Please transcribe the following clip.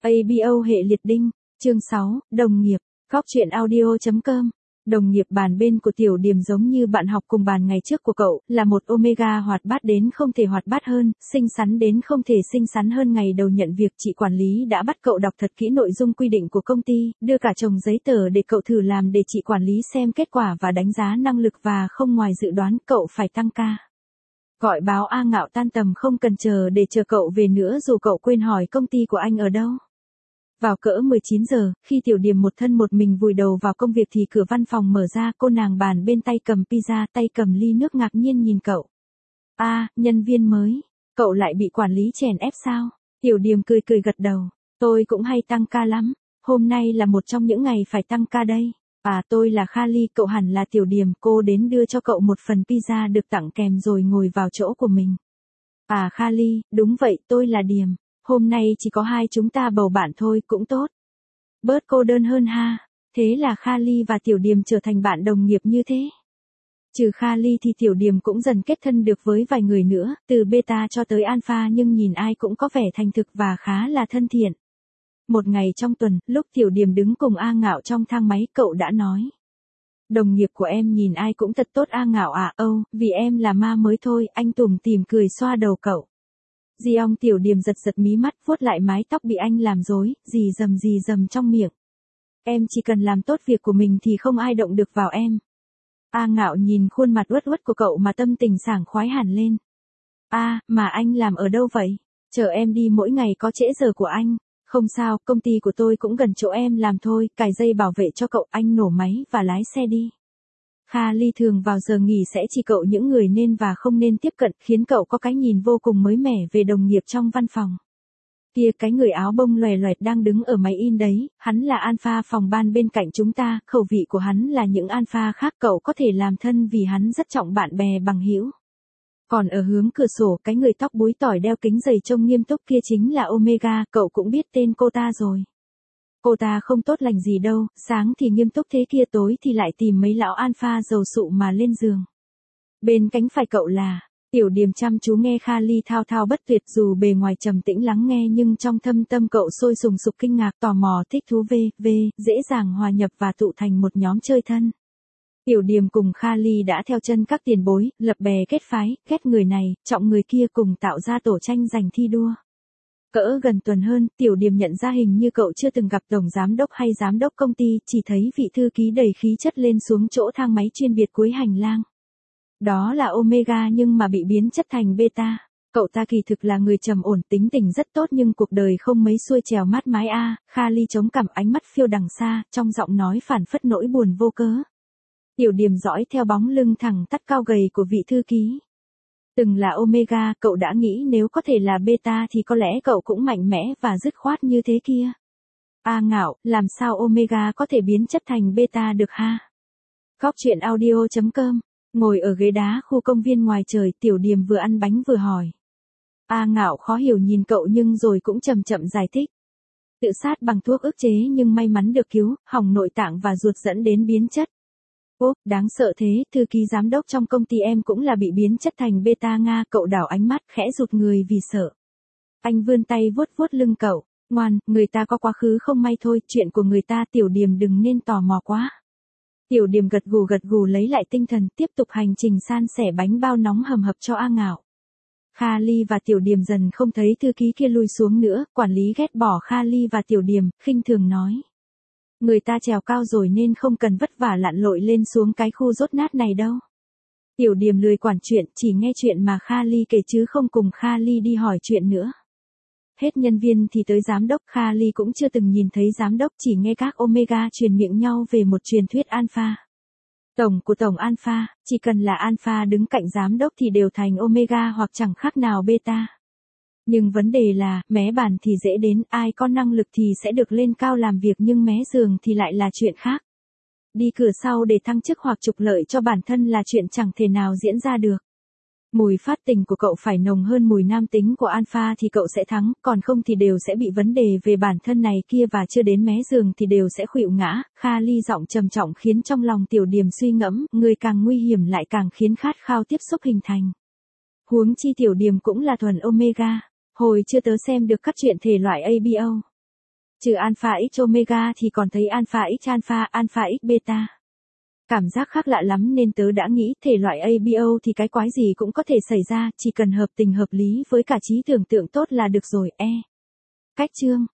ABO hệ liệt đinh, chương 6, đồng nghiệp, góc truyện audio.com. Đồng nghiệp bàn bên của Tiểu Điềm giống như bạn học cùng bàn ngày trước của cậu, là một Omega hoạt bát đến không thể hoạt bát hơn, xinh xắn đến không thể xinh xắn hơn. Ngày đầu nhận việc, chị quản lý đã bắt cậu đọc thật kỹ nội dung quy định của công ty, đưa cả chồng giấy tờ để cậu thử làm để chị quản lý xem kết quả và đánh giá năng lực, và không ngoài dự đoán cậu phải tăng ca. Gọi báo A Ngạo tan tầm không cần chờ để chờ cậu về nữa, dù cậu quên hỏi công ty của anh ở đâu. Vào cỡ 19 giờ, khi Tiểu Điềm một thân một mình vùi đầu vào công việc thì cửa văn phòng mở ra, cô nàng bàn bên tay cầm pizza, tay cầm ly nước ngạc nhiên nhìn cậu. Nhân viên mới, cậu lại bị quản lý chèn ép sao? Tiểu Điềm cười cười gật đầu, tôi cũng hay tăng ca lắm, hôm nay là một trong những ngày phải tăng ca đây. Tôi là Kha-ly, cậu hẳn là Tiểu Điềm, cô đến đưa cho cậu một phần pizza được tặng kèm rồi ngồi vào chỗ của mình. Kha-ly, đúng vậy, tôi là Điềm. Hôm nay chỉ có hai chúng ta bầu bạn thôi, cũng tốt. Bớt cô đơn hơn ha. Thế là Kha-ly và Tiểu Điềm trở thành bạn đồng nghiệp như thế. Trừ Kha-ly thì Tiểu Điềm cũng dần kết thân được với vài người nữa, từ beta cho tới alpha, nhưng nhìn ai cũng có vẻ thành thực và khá là thân thiện. Một ngày trong tuần, lúc Tiểu Điềm đứng cùng A Ngạo trong thang máy, cậu đã nói. Đồng nghiệp của em nhìn ai cũng thật tốt A Ngạo ạ. Vì em là ma mới thôi, anh tủm tỉm cười xoa đầu cậu. Tiểu Điềm giật giật mí mắt, vuốt lại mái tóc bị anh làm rối, rì rầm trong miệng. Em chỉ cần làm tốt việc của mình thì không ai động được vào em. A Ngạo nhìn khuôn mặt uất uất của cậu mà tâm tình sảng khoái hẳn lên. Mà anh làm ở đâu vậy? Chờ em đi mỗi ngày có trễ giờ của anh. Không sao, công ty của tôi cũng gần chỗ em làm thôi, cài dây bảo vệ cho cậu, anh nổ máy và lái xe đi. Kha-ly thường vào giờ nghỉ sẽ chỉ cậu những người nên và không nên tiếp cận, khiến cậu có cái nhìn vô cùng mới mẻ về đồng nghiệp trong văn phòng. Kia, cái người áo bông loè loẹt đang đứng ở máy in đấy, hắn là alpha phòng ban bên cạnh chúng ta, khẩu vị của hắn là những alpha khác, cậu có thể làm thân vì hắn rất trọng bạn bè bằng hữu. Còn ở hướng cửa sổ, cái người tóc búi tỏi đeo kính dày trông nghiêm túc kia chính là Omega, cậu cũng biết tên cô ta rồi. Cô ta không tốt lành gì đâu, sáng thì nghiêm túc thế kia, tối thì lại tìm mấy lão alpha dầu sụ mà lên giường. Bên cánh phải cậu là, Tiểu Điềm chăm chú nghe Kha-ly thao thao bất tuyệt, dù bề ngoài trầm tĩnh lắng nghe nhưng trong thâm tâm cậu sôi sùng sục kinh ngạc, tò mò, thích thú, dễ dàng hòa nhập và tụ thành một nhóm chơi thân. Tiểu Điềm cùng Kha-ly đã theo chân các tiền bối, lập bè kết phái, ghét người này, trọng người kia, cùng tạo ra tổ tranh giành thi đua. Cỡ gần tuần hơn, Tiểu Điềm nhận ra hình như cậu chưa từng gặp tổng giám đốc hay giám đốc công ty, chỉ thấy vị thư ký đầy khí chất lên xuống chỗ thang máy chuyên biệt cuối hành lang. Đó là Omega nhưng mà bị biến chất thành beta. Cậu ta kỳ thực là người trầm ổn, tính tình rất tốt nhưng cuộc đời không mấy xuôi trèo mát mái. Kha-ly chống cằm, ánh mắt phiêu đằng xa, trong giọng nói phảng phất nỗi buồn vô cớ. Tiểu Điềm dõi theo bóng lưng thẳng tắp cao gầy của vị thư ký. Từng là Omega, cậu đã nghĩ nếu có thể là beta thì có lẽ cậu cũng mạnh mẽ và dứt khoát như thế kia. Ngạo, làm sao Omega có thể biến chất thành beta được ha? Góc truyện audio.com. Ngồi ở ghế đá khu công viên ngoài trời, Tiểu Điềm vừa ăn bánh vừa hỏi. Ngạo khó hiểu nhìn cậu nhưng rồi cũng chậm chậm giải thích. Tự sát bằng thuốc ức chế nhưng may mắn được cứu, hỏng nội tạng và ruột dẫn đến biến chất. Đáng sợ thế, thư ký giám đốc trong công ty em cũng là bị biến chất thành beta Nga, cậu đảo ánh mắt khẽ rụt người vì sợ. Anh vươn tay vuốt vuốt lưng cậu, ngoan, người ta có quá khứ không may thôi, chuyện của người ta. Tiểu Điềm đừng nên tò mò quá. Tiểu Điềm gật gù lấy lại tinh thần, tiếp tục hành trình san sẻ bánh bao nóng hầm hập cho A Ngạo. Kha-ly và Tiểu Điềm dần không thấy thư ký kia lui xuống nữa, quản lý ghét bỏ Kha-ly và Tiểu Điềm, khinh thường nói. Người ta trèo cao rồi nên không cần vất vả lặn lội lên xuống cái khu dốt nát này đâu. Tiểu Điềm lười quản chuyện, chỉ nghe chuyện mà Kha-ly kể chứ không cùng Kha-ly đi hỏi chuyện nữa. Hết nhân viên thì tới giám đốc, Kha-ly cũng chưa từng nhìn thấy giám đốc, chỉ nghe các Omega truyền miệng nhau về một truyền thuyết alpha. Tổng của tổng alpha, chỉ cần là alpha đứng cạnh giám đốc thì đều thành Omega hoặc chẳng khác nào beta. Nhưng vấn đề là, mé bàn thì dễ đến, ai có năng lực thì sẽ được lên cao làm việc, nhưng mé giường thì lại là chuyện khác. Đi cửa sau để thăng chức hoặc trục lợi cho bản thân là chuyện chẳng thể nào diễn ra được. Mùi phát tình của cậu phải nồng hơn mùi nam tính của alpha thì cậu sẽ thắng, còn không thì đều sẽ bị vấn đề về bản thân này kia, và chưa đến mé giường thì đều sẽ khuỵu ngã. Kha-ly giọng trầm trọng khiến trong lòng Tiểu Điềm suy ngẫm, người càng nguy hiểm lại càng khiến khát khao tiếp xúc hình thành. Huống chi Tiểu Điềm cũng là thuần Omega. Hồi chưa tớ xem được các chuyện thể loại ABO. Trừ alpha x omega thì còn thấy alpha x alpha x beta. Cảm giác khác lạ lắm nên tớ đã nghĩ thể loại ABO thì cái quái gì cũng có thể xảy ra, chỉ cần hợp tình hợp lý với cả trí tưởng tượng tốt là được rồi. Cách chương